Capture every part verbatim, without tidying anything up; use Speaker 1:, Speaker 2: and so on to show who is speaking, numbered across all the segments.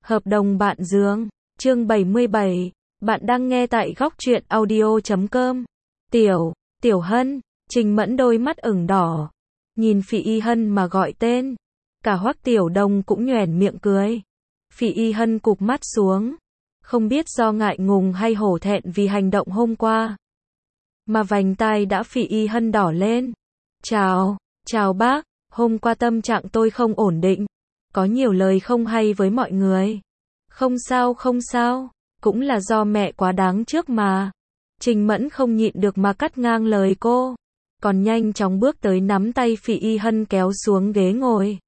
Speaker 1: Hợp đồng bạn giường, chương bảy mươi bảy, bạn đang nghe tại góc truyện audio chấm com. Tiểu, Tiểu Hân, Trình Mẫn đôi mắt ửng đỏ, nhìn Phỉ Y Hân mà gọi tên. Cả Hoắc Tiểu Đồng cũng nhoẻn miệng cười. Phỉ Y Hân cụp mắt xuống, không biết do ngại ngùng hay hổ thẹn vì hành động hôm qua, mà vành tai đã Phỉ Y Hân đỏ lên. Chào, chào bác, hôm qua tâm trạng tôi không ổn định, có nhiều lời không hay với mọi người. Không sao không sao, cũng là do mẹ quá đáng trước mà. Trình Mẫn không nhịn được mà cắt ngang lời cô, còn nhanh chóng bước tới nắm tay Phỉ Y Hân kéo xuống ghế ngồi.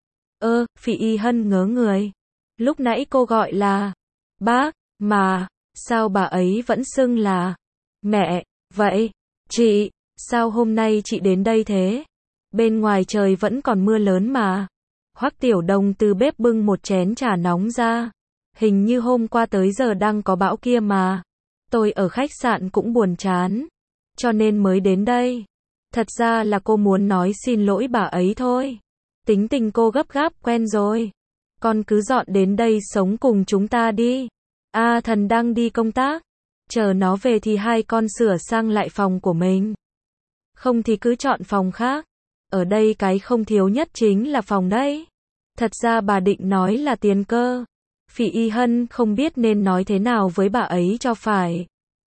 Speaker 1: Ơ, Phỉ Y Hân ngớ người. Lúc nãy cô gọi là bác, mà, sao bà ấy vẫn xưng là mẹ, vậy? Chị, sao hôm nay chị đến đây thế? Bên ngoài trời vẫn còn mưa lớn mà. Hoắc Tiểu Đồng từ bếp bưng một chén trà nóng ra. Hình như hôm qua tới giờ đang có bão kia mà. Tôi ở khách sạn cũng buồn chán, cho nên mới đến đây. Thật ra là cô muốn nói xin lỗi bà ấy thôi. Tính tình cô gấp gáp quen rồi. Con cứ dọn đến đây sống cùng chúng ta đi. A Thần đang đi công tác. Chờ nó về thì hai con sửa sang lại phòng của mình. Không thì cứ chọn phòng khác. Ở đây cái không thiếu nhất chính là phòng đấy. Thật ra bà định nói là tiền cơ. Phỉ Y Hân không biết nên nói thế nào với bà ấy cho phải.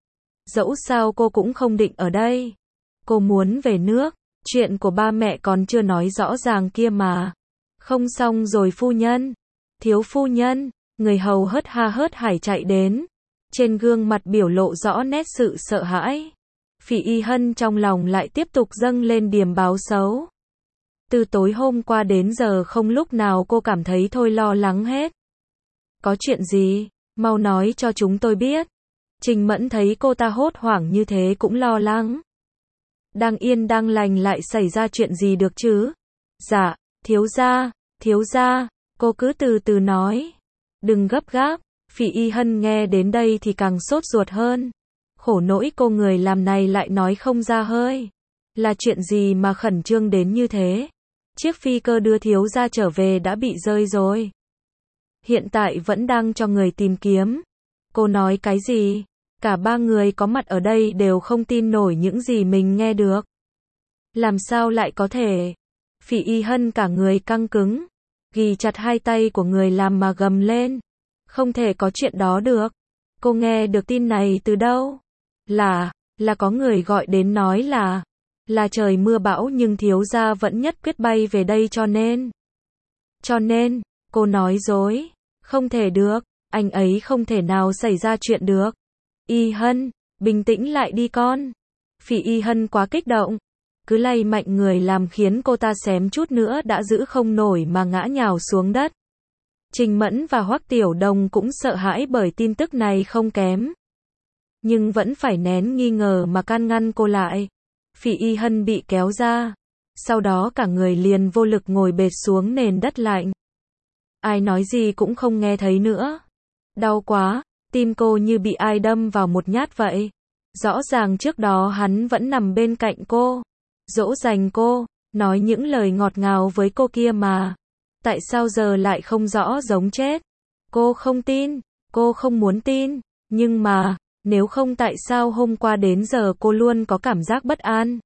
Speaker 1: Dẫu sao cô cũng không định ở đây. Cô muốn về nước. Chuyện của ba mẹ còn chưa nói rõ ràng kia mà. Không xong rồi phu nhân. Thiếu phu nhân. Người hầu hớt ha hớt hải chạy đến. Trên gương mặt biểu lộ rõ nét sự sợ hãi. Phỉ Y Hân trong lòng lại tiếp tục dâng lên điềm báo xấu. Từ tối hôm qua đến giờ không lúc nào cô cảm thấy thôi lo lắng hết. Có chuyện gì? Mau nói cho chúng tôi biết. Trình Mẫn thấy cô ta hốt hoảng như thế cũng lo lắng. Đang yên đang lành lại xảy ra chuyện gì được chứ? Dạ, thiếu gia, thiếu gia, cô cứ từ từ nói. Đừng gấp gáp. Phỉ Y Hân nghe đến đây thì càng sốt ruột hơn. Khổ nỗi cô người làm này lại nói không ra hơi. Là chuyện gì mà khẩn trương đến như thế? Chiếc phi cơ đưa thiếu gia trở về đã bị rơi rồi. Hiện tại vẫn đang cho người tìm kiếm. Cô nói cái gì? Cả ba người có mặt ở đây đều không tin nổi những gì mình nghe được. Làm sao lại có thể? Phỉ Y Hân cả người căng cứng, ghì chặt hai tay của người làm mà gầm lên. Không thể có chuyện đó được. Cô nghe được tin này từ đâu? Là, là có người gọi đến nói là, là trời mưa bão nhưng thiếu gia vẫn nhất quyết bay về đây cho nên. Cho nên, cô nói dối. Không thể được, anh ấy không thể nào xảy ra chuyện được. Y Hân, bình tĩnh lại đi con. Phỉ Y Hân quá kích động, cứ lay mạnh người làm khiến cô ta xém chút nữa đã giữ không nổi mà ngã nhào xuống đất. Trình Mẫn và Hoắc Tiểu Đồng cũng sợ hãi bởi tin tức này không kém. Nhưng vẫn phải nén nghi ngờ mà can ngăn cô lại. Phỉ Y Hân bị kéo ra. Sau đó cả người liền vô lực ngồi bệt xuống nền đất lạnh. Ai nói gì cũng không nghe thấy nữa. Đau quá, tim cô như bị ai đâm vào một nhát vậy. Rõ ràng trước đó hắn vẫn nằm bên cạnh cô, dỗ dành cô, nói những lời ngọt ngào với cô kia mà. Tại sao giờ lại không rõ giống chết? Cô không tin, cô không muốn tin, nhưng mà, nếu không tại sao hôm qua đến giờ cô luôn có cảm giác bất an?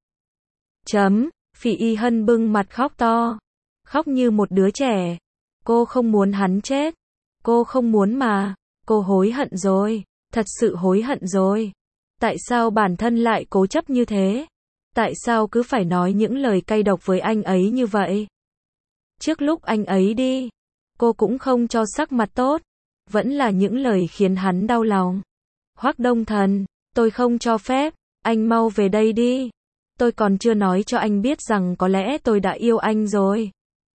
Speaker 1: Chấm, Phỉ Y Hân bưng mặt khóc to, khóc như một đứa trẻ. Cô không muốn hắn chết, cô không muốn mà, cô hối hận rồi, thật sự hối hận rồi. Tại sao bản thân lại cố chấp như thế? Tại sao cứ phải nói những lời cay độc với anh ấy như vậy? Trước lúc anh ấy đi, cô cũng không cho sắc mặt tốt, vẫn là những lời khiến hắn đau lòng. Hoắc Đông Thần, tôi không cho phép, anh mau về đây đi. Tôi còn chưa nói cho anh biết rằng có lẽ tôi đã yêu anh rồi.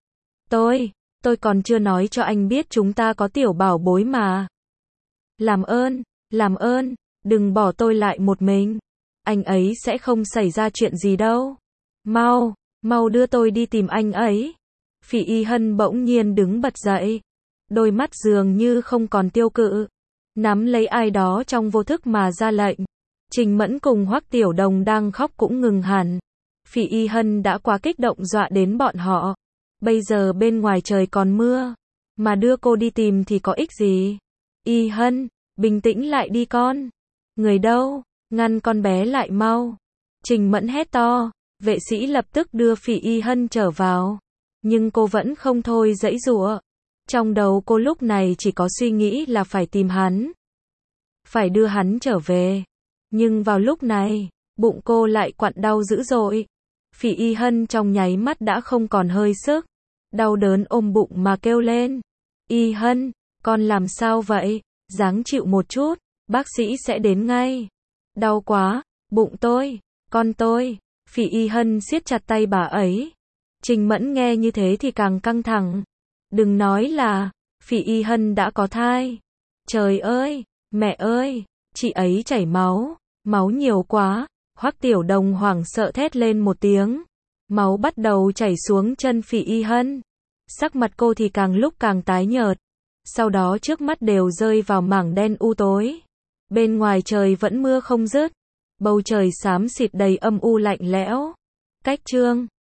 Speaker 1: Tôi, tôi còn chưa nói cho anh biết chúng ta có tiểu bảo bối mà. Làm ơn, làm ơn, đừng bỏ tôi lại một mình. Anh ấy sẽ không xảy ra chuyện gì đâu. Mau, mau đưa tôi đi tìm anh ấy. Phỉ Y Hân bỗng nhiên đứng bật dậy. Đôi mắt dường như không còn tiêu cự. Nắm lấy ai đó trong vô thức mà ra lệnh. Trình Mẫn cùng Hoắc Tiểu Đồng đang khóc cũng ngừng hẳn. Phỉ Y Hân đã quá kích động dọa đến bọn họ. Bây giờ bên ngoài trời còn mưa. mà đưa cô đi tìm thì có ích gì? Y Hân, bình tĩnh lại đi con. Người đâu? Ngăn con bé lại mau. Trình Mẫn hét to, vệ sĩ lập tức đưa Phỉ Y Hân trở vào. Nhưng cô vẫn không thôi giãy giụa. Trong đầu cô lúc này chỉ có suy nghĩ là phải tìm hắn. Phải đưa hắn trở về. Nhưng vào lúc này, bụng cô lại quặn đau dữ dội. Phỉ Y Hân trong nháy mắt đã không còn hơi sức. Đau đớn ôm bụng mà kêu lên. Y Hân, con làm sao vậy? Ráng chịu một chút, bác sĩ sẽ đến ngay. Đau quá, bụng tôi, con tôi. Phỉ Y Hân siết chặt tay bà ấy. Trình Mẫn nghe như thế thì càng căng thẳng. Đừng nói là, Phỉ Y Hân đã có thai. Trời ơi, mẹ ơi, chị ấy chảy máu, máu nhiều quá. Hoắc Tiểu Đồng hoảng sợ thét lên một tiếng. Máu bắt đầu chảy xuống chân Phỉ Y Hân. Sắc mặt cô thì càng lúc càng tái nhợt. Sau đó trước mắt đều rơi vào mảng đen u tối. Bên ngoài trời vẫn mưa không dứt. Bầu trời xám xịt đầy âm u lạnh lẽo. Cách chương